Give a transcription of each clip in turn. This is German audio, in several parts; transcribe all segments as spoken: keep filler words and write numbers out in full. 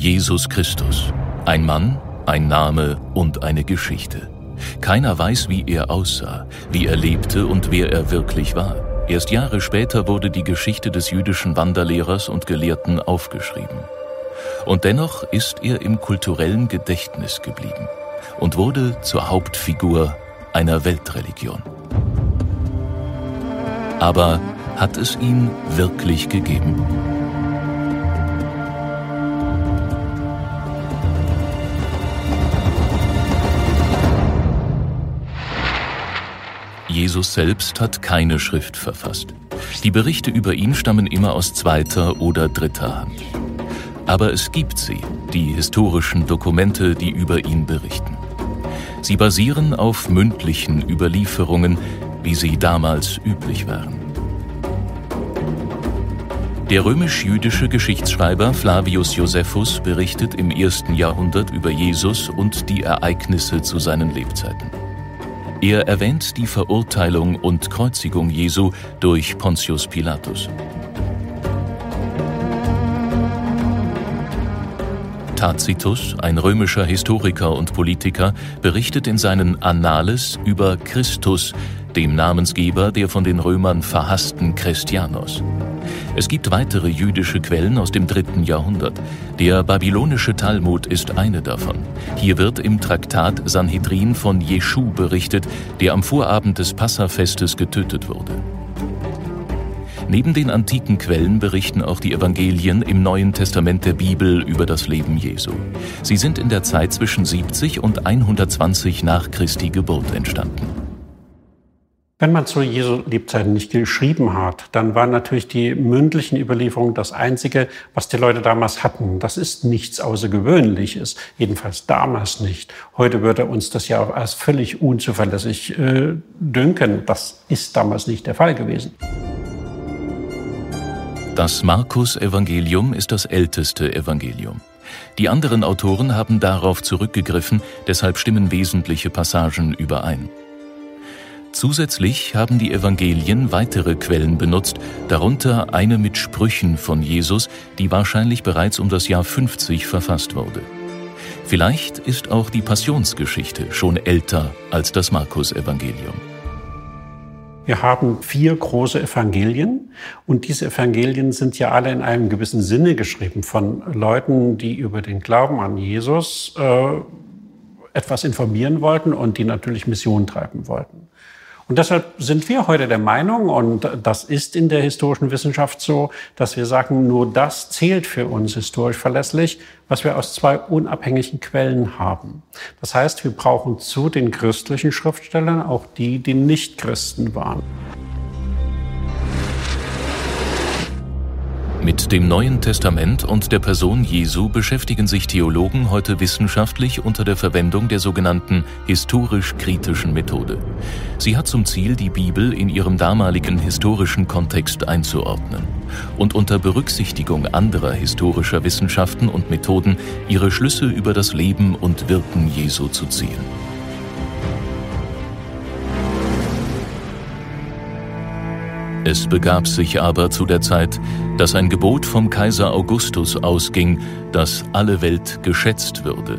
Jesus Christus. Ein Mann, ein Name und eine Geschichte. Keiner weiß, wie er aussah, wie er lebte und wer er wirklich war. Erst Jahre später wurde die Geschichte des jüdischen Wanderlehrers und Gelehrten aufgeschrieben. Und dennoch ist er im kulturellen Gedächtnis geblieben und wurde zur Hauptfigur einer Weltreligion. Aber hat es ihn wirklich gegeben? Jesus selbst hat keine Schrift verfasst. Die Berichte über ihn stammen immer aus zweiter oder dritter Hand. Aber es gibt sie, die historischen Dokumente, die über ihn berichten. Sie basieren auf mündlichen Überlieferungen, wie sie damals üblich waren. Der römisch-jüdische Geschichtsschreiber Flavius Josephus berichtet im ersten Jahrhundert über Jesus und die Ereignisse zu seinen Lebzeiten. Er erwähnt die Verurteilung und Kreuzigung Jesu durch Pontius Pilatus. Tacitus, ein römischer Historiker und Politiker, berichtet in seinen Annales über Christus, dem Namensgeber der von den Römern verhassten Christianos. Es gibt weitere jüdische Quellen aus dem dritten Jahrhundert. Der babylonische Talmud ist eine davon. Hier wird im Traktat Sanhedrin von Jeschu berichtet, der am Vorabend des Passafestes getötet wurde. Neben den antiken Quellen berichten auch die Evangelien im Neuen Testament der Bibel über das Leben Jesu. Sie sind in der Zeit zwischen siebzig und hundertzwanzig nach Christi Geburt entstanden. Wenn man zu Jesu Lebzeiten nicht geschrieben hat, dann waren natürlich die mündlichen Überlieferungen das Einzige, was die Leute damals hatten. Das ist nichts Außergewöhnliches, jedenfalls damals nicht. Heute würde uns das ja auch als völlig unzuverlässig äh, dünken. Das ist damals nicht der Fall gewesen. Das Markus-Evangelium ist das älteste Evangelium. Die anderen Autoren haben darauf zurückgegriffen, deshalb stimmen wesentliche Passagen überein. Zusätzlich haben die Evangelien weitere Quellen benutzt, darunter eine mit Sprüchen von Jesus, die wahrscheinlich bereits um das Jahr fünfzig verfasst wurde. Vielleicht ist auch die Passionsgeschichte schon älter als das Markus-Evangelium. Wir haben vier große Evangelien und diese Evangelien sind ja alle in einem gewissen Sinne geschrieben von Leuten, die über den Glauben an Jesus äh, etwas informieren wollten und die natürlich Mission treiben wollten. Und deshalb sind wir heute der Meinung, und das ist in der historischen Wissenschaft so, dass wir sagen, nur das zählt für uns historisch verlässlich, was wir aus zwei unabhängigen Quellen haben. Das heißt, wir brauchen zu den christlichen Schriftstellern auch die, die nicht Christen waren. Mit dem Neuen Testament und der Person Jesu beschäftigen sich Theologen heute wissenschaftlich unter der Verwendung der sogenannten historisch-kritischen Methode. Sie hat zum Ziel, die Bibel in ihrem damaligen historischen Kontext einzuordnen und unter Berücksichtigung anderer historischer Wissenschaften und Methoden ihre Schlüsse über das Leben und Wirken Jesu zu ziehen. Es begab sich aber zu der Zeit, dass ein Gebot vom Kaiser Augustus ausging, dass alle Welt geschätzt würde.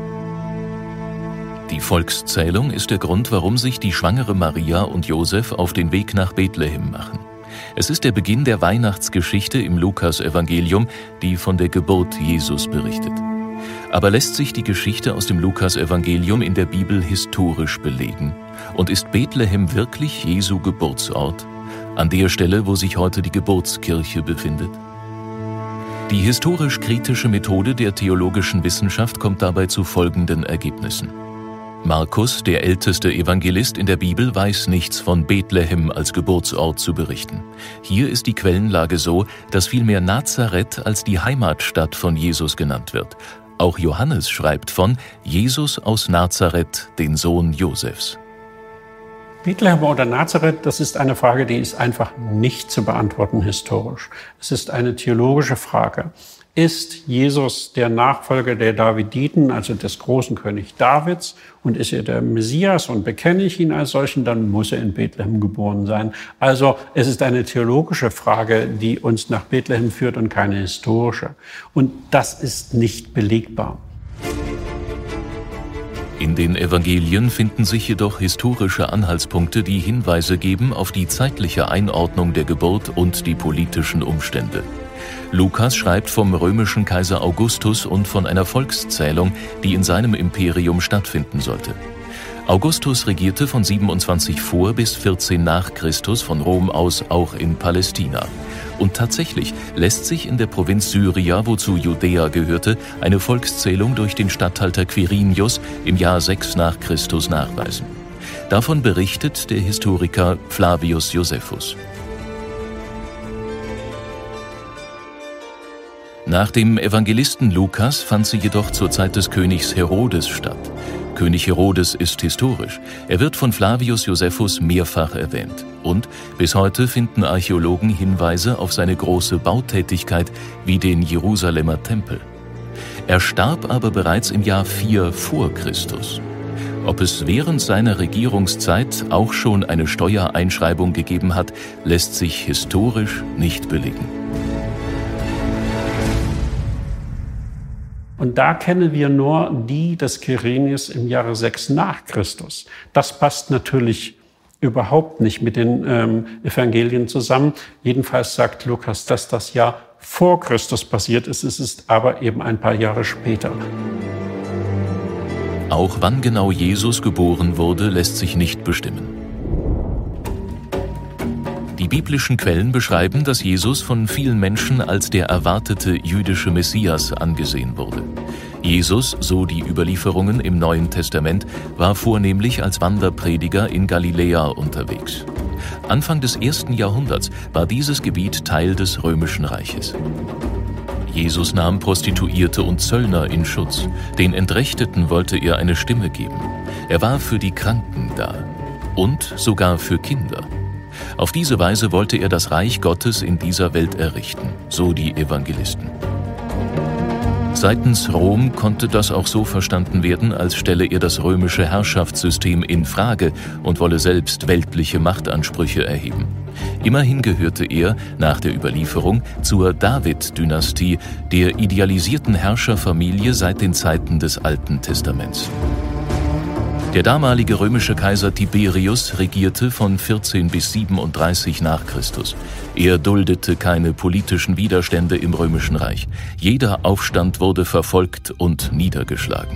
Die Volkszählung ist der Grund, warum sich die schwangere Maria und Josef auf den Weg nach Bethlehem machen. Es ist der Beginn der Weihnachtsgeschichte im Lukas-Evangelium, die von der Geburt Jesus berichtet. Aber lässt sich die Geschichte aus dem Lukas-Evangelium in der Bibel historisch belegen? Und ist Bethlehem wirklich Jesu Geburtsort? An der Stelle, wo sich heute die Geburtskirche befindet? Die historisch-kritische Methode der theologischen Wissenschaft kommt dabei zu folgenden Ergebnissen. Markus, der älteste Evangelist in der Bibel, weiß nichts von Bethlehem als Geburtsort zu berichten. Hier ist die Quellenlage so, dass vielmehr Nazareth als die Heimatstadt von Jesus genannt wird. Auch Johannes schreibt von Jesus aus Nazareth, den Sohn Josefs. Bethlehem oder Nazareth, das ist eine Frage, die ist einfach nicht zu beantworten historisch. Es ist eine theologische Frage. Ist Jesus der Nachfolger der Daviditen, also des großen König Davids? Und ist er der Messias und bekenne ich ihn als solchen, dann muss er in Bethlehem geboren sein. Also es ist eine theologische Frage, die uns nach Bethlehem führt und keine historische. Und das ist nicht belegbar. In den Evangelien finden sich jedoch historische Anhaltspunkte, die Hinweise geben auf die zeitliche Einordnung der Geburt und die politischen Umstände. Lukas schreibt vom römischen Kaiser Augustus und von einer Volkszählung, die in seinem Imperium stattfinden sollte. Augustus regierte von siebenundzwanzig vor bis vierzehn nach Christus von Rom aus auch in Palästina. Und tatsächlich lässt sich in der Provinz Syria, wozu Judäa gehörte, eine Volkszählung durch den Statthalter Quirinius im Jahr sechs nach Christus nachweisen. Davon berichtet der Historiker Flavius Josephus. Nach dem Evangelisten Lukas fand sie jedoch zur Zeit des Königs Herodes statt. König Herodes ist historisch. Er wird von Flavius Josephus mehrfach erwähnt. Und bis heute finden Archäologen Hinweise auf seine große Bautätigkeit wie den Jerusalemer Tempel. Er starb aber bereits im Jahr vier vor Christus. Ob es während seiner Regierungszeit auch schon eine Steuereinschreibung gegeben hat, lässt sich historisch nicht belegen. Und da kennen wir nur die des Quirinius im Jahre sechs nach Christus. Das passt natürlich überhaupt nicht mit den ähm, Evangelien zusammen. Jedenfalls sagt Lukas, dass das Jahr vor Christus passiert ist. Es ist aber eben ein paar Jahre später. Auch wann genau Jesus geboren wurde, lässt sich nicht bestimmen. Die biblischen Quellen beschreiben, dass Jesus von vielen Menschen als der erwartete jüdische Messias angesehen wurde. Jesus, so die Überlieferungen im Neuen Testament, war vornehmlich als Wanderprediger in Galiläa unterwegs. Anfang des ersten Jahrhunderts war dieses Gebiet Teil des Römischen Reiches. Jesus nahm Prostituierte und Zöllner in Schutz. Den Entrechteten wollte er eine Stimme geben. Er war für die Kranken da und sogar für Kinder. Auf diese Weise wollte er das Reich Gottes in dieser Welt errichten, so die Evangelisten. Seitens Rom konnte das auch so verstanden werden, als stelle er das römische Herrschaftssystem in Frage und wolle selbst weltliche Machtansprüche erheben. Immerhin gehörte er, nach der Überlieferung, zur David-Dynastie, der idealisierten Herrscherfamilie seit den Zeiten des Alten Testaments. Der damalige römische Kaiser Tiberius regierte von vierzehn bis siebenunddreißig nach Christus. Er duldete keine politischen Widerstände im Römischen Reich. Jeder Aufstand wurde verfolgt und niedergeschlagen.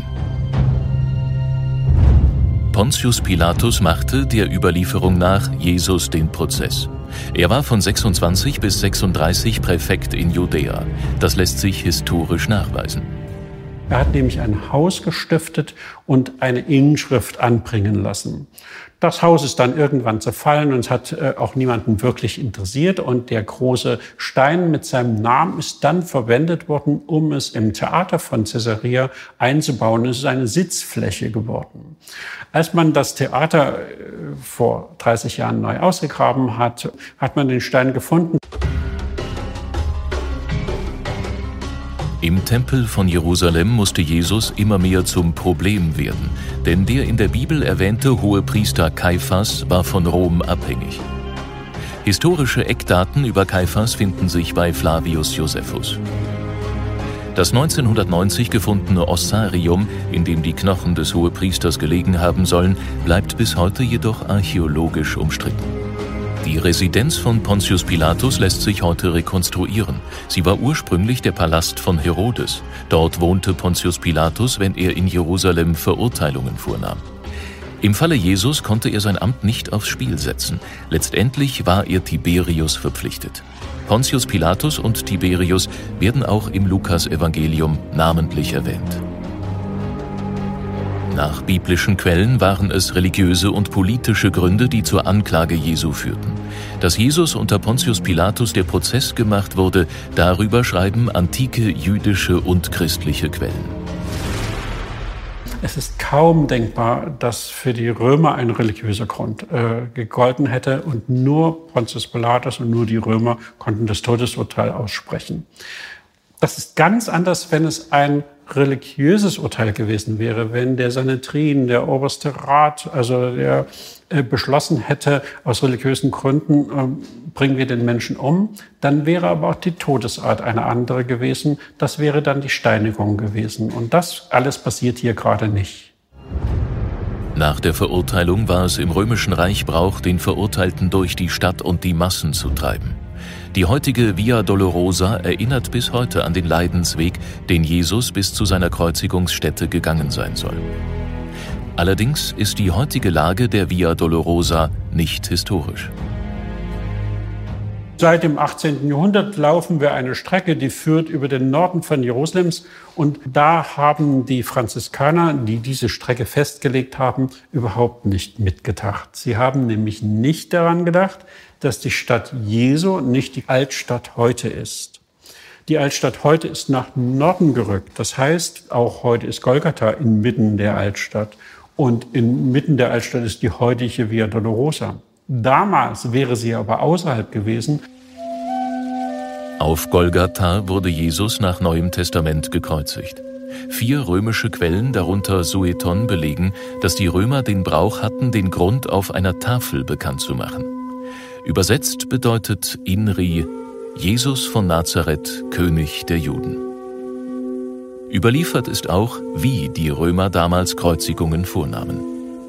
Pontius Pilatus machte, der Überlieferung nach, Jesus den Prozess. Er war von sechsundzwanzig bis sechsunddreißig Präfekt in Judäa. Das lässt sich historisch nachweisen. Er hat nämlich ein Haus gestiftet und eine Inschrift anbringen lassen. Das Haus ist dann irgendwann zerfallen und es hat äh, auch niemanden wirklich interessiert. Und der große Stein mit seinem Namen ist dann verwendet worden, um es im Theater von Caesarea einzubauen. Es ist eine Sitzfläche geworden. Als man das Theater äh, vor dreißig Jahren neu ausgegraben hat, hat man den Stein gefunden. Im Tempel von Jerusalem musste Jesus immer mehr zum Problem werden, denn der in der Bibel erwähnte Hohepriester Kaiphas war von Rom abhängig. Historische Eckdaten über Kaiphas finden sich bei Flavius Josephus. Das neunzehnhundertneunzig gefundene Ossarium, in dem die Knochen des Hohepriesters gelegen haben sollen, bleibt bis heute jedoch archäologisch umstritten. Die Residenz von Pontius Pilatus lässt sich heute rekonstruieren. Sie war ursprünglich der Palast von Herodes. Dort wohnte Pontius Pilatus, wenn er in Jerusalem Verurteilungen vornahm. Im Falle Jesus konnte er sein Amt nicht aufs Spiel setzen. Letztendlich war er Tiberius verpflichtet. Pontius Pilatus und Tiberius werden auch im Lukas-Evangelium namentlich erwähnt. Nach biblischen Quellen waren es religiöse und politische Gründe, die zur Anklage Jesu führten. Dass Jesus unter Pontius Pilatus der Prozess gemacht wurde, darüber schreiben antike jüdische und christliche Quellen. Es ist kaum denkbar, dass für die Römer ein religiöser Grund äh, gegolten hätte und nur Pontius Pilatus und nur die Römer konnten das Todesurteil aussprechen. Das ist ganz anders, wenn es ein religiöses Urteil gewesen wäre, wenn der Sanhedrin, der oberste Rat, also der äh, beschlossen hätte, aus religiösen Gründen äh, bringen wir den Menschen um, dann wäre aber auch die Todesart eine andere gewesen. Das wäre dann die Steinigung gewesen. Und das alles passiert hier gerade nicht. Nach der Verurteilung war es im Römischen Reich Brauch, den Verurteilten durch die Stadt und die Massen zu treiben. Die heutige Via Dolorosa erinnert bis heute an den Leidensweg, den Jesus bis zu seiner Kreuzigungsstätte gegangen sein soll. Allerdings ist die heutige Lage der Via Dolorosa nicht historisch. Seit dem achtzehnten Jahrhundert laufen wir eine Strecke, die führt über den Norden von Jerusalems. Und da haben die Franziskaner, die diese Strecke festgelegt haben, überhaupt nicht mitgedacht. Sie haben nämlich nicht daran gedacht, dass die Stadt Jesu nicht die Altstadt heute ist. Die Altstadt heute ist nach Norden gerückt. Das heißt, auch heute ist Golgatha inmitten der Altstadt. Und inmitten der Altstadt ist die heutige Via Dolorosa. Damals wäre sie aber außerhalb gewesen. Auf Golgatha wurde Jesus nach Neuem Testament gekreuzigt. Vier römische Quellen, darunter Sueton, belegen, dass die Römer den Brauch hatten, den Grund auf einer Tafel bekannt zu machen. Übersetzt bedeutet Inri Jesus von Nazareth, König der Juden. Überliefert ist auch, wie die Römer damals Kreuzigungen vornahmen.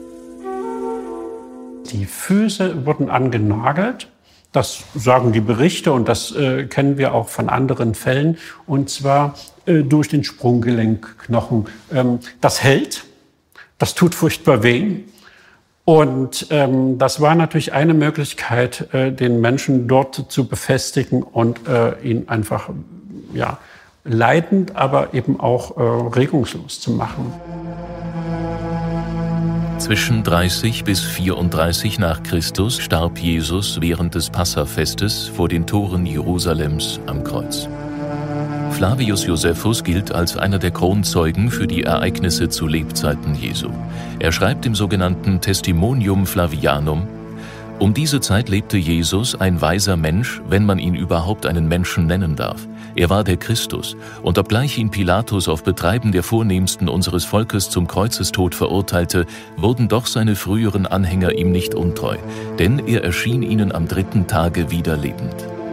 Die Füße wurden angenagelt. Das sagen die Berichte und das äh, kennen wir auch von anderen Fällen. Und zwar äh, durch den Sprunggelenkknochen. Ähm, das hält, das tut furchtbar weh. Und ähm, das war natürlich eine Möglichkeit, äh, den Menschen dort zu befestigen und äh, ihn einfach ja, leidend, aber eben auch äh, regungslos zu machen. Zwischen dreißig bis vierunddreißig nach Christus starb Jesus während des Passafestes vor den Toren Jerusalems am Kreuz. Flavius Josephus gilt als einer der Kronzeugen für die Ereignisse zu Lebzeiten Jesu. Er schreibt im sogenannten Testimonium Flavianum: Um diese Zeit lebte Jesus, ein weiser Mensch, wenn man ihn überhaupt einen Menschen nennen darf. Er war der Christus, und obgleich ihn Pilatus auf Betreiben der Vornehmsten unseres Volkes zum Kreuzestod verurteilte, wurden doch seine früheren Anhänger ihm nicht untreu, denn er erschien ihnen am dritten Tage wieder lebend.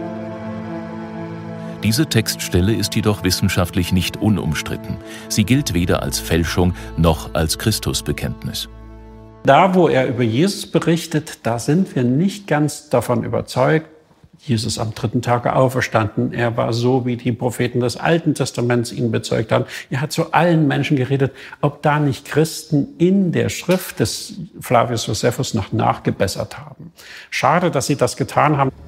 Diese Textstelle ist jedoch wissenschaftlich nicht unumstritten. Sie gilt weder als Fälschung noch als Christusbekenntnis. Da, wo er über Jesus berichtet, da sind wir nicht ganz davon überzeugt. Jesus am dritten Tage auferstanden. Er war so, wie die Propheten des Alten Testaments ihn bezeugt haben. Er hat zu allen Menschen geredet, ob da nicht Christen in der Schrift des Flavius Josephus noch nachgebessert haben. Schade, dass sie das getan haben.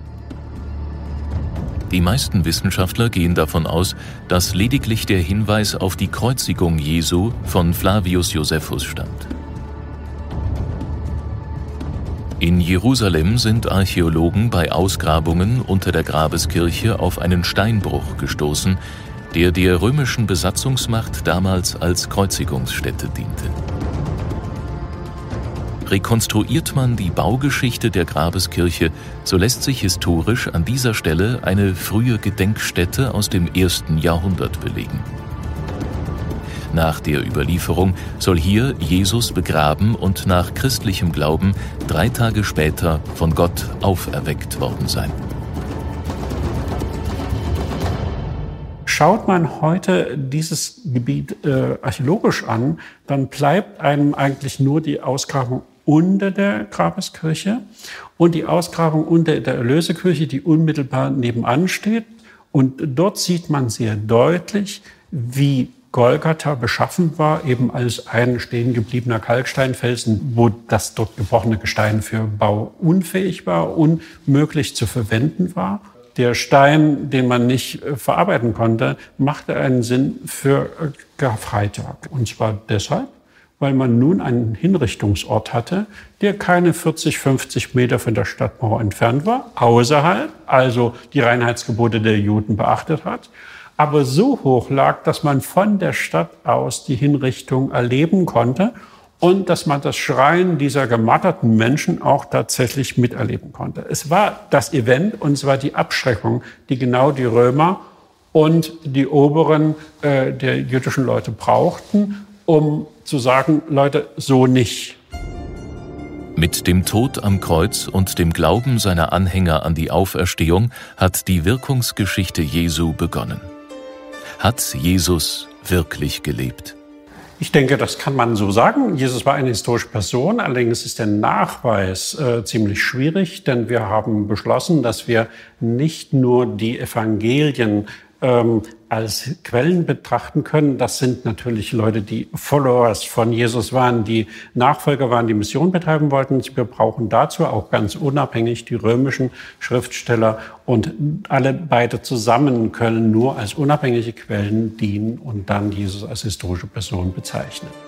Die meisten Wissenschaftler gehen davon aus, dass lediglich der Hinweis auf die Kreuzigung Jesu von Flavius Josephus stammt. In Jerusalem sind Archäologen bei Ausgrabungen unter der Grabeskirche auf einen Steinbruch gestoßen, der der römischen Besatzungsmacht damals als Kreuzigungsstätte diente. Rekonstruiert man die Baugeschichte der Grabeskirche, so lässt sich historisch an dieser Stelle eine frühe Gedenkstätte aus dem ersten Jahrhundert belegen. Nach der Überlieferung soll hier Jesus begraben und nach christlichem Glauben drei Tage später von Gott auferweckt worden sein. Schaut man heute dieses Gebiet äh, archäologisch an, dann bleibt einem eigentlich nur die Ausgrabung unter der Grabeskirche und die Ausgrabung unter der Erlösekirche, die unmittelbar nebenan steht. Und dort sieht man sehr deutlich, wie Golgatha beschaffen war, eben als ein stehen gebliebener Kalksteinfelsen, wo das dort gebrochene Gestein für Bau unfähig war, unmöglich zu verwenden war. Der Stein, den man nicht verarbeiten konnte, machte einen Sinn für Karfreitag. Und zwar deshalb, weil man nun einen Hinrichtungsort hatte, der keine vierzig, fünfzig Meter von der Stadtmauer entfernt war, außerhalb, also die Reinheitsgebote der Juden beachtet hat, aber so hoch lag, dass man von der Stadt aus die Hinrichtung erleben konnte und dass man das Schreien dieser gemarterten Menschen auch tatsächlich miterleben konnte. Es war das Event und es war die Abschreckung, die genau die Römer und die Oberen äh, der jüdischen Leute brauchten, um zu sagen, Leute, so nicht. Mit dem Tod am Kreuz und dem Glauben seiner Anhänger an die Auferstehung hat die Wirkungsgeschichte Jesu begonnen. Hat Jesus wirklich gelebt? Ich denke, das kann man so sagen. Jesus war eine historische Person, allerdings ist der Nachweis äh, ziemlich schwierig, denn wir haben beschlossen, dass wir nicht nur die Evangelien ähm, als Quellen betrachten können. Das sind natürlich Leute, die Followers von Jesus waren, die Nachfolger waren, die Mission betreiben wollten. Wir brauchen dazu auch ganz unabhängig die römischen Schriftsteller, und alle beide zusammen können nur als unabhängige Quellen dienen und dann Jesus als historische Person bezeichnen.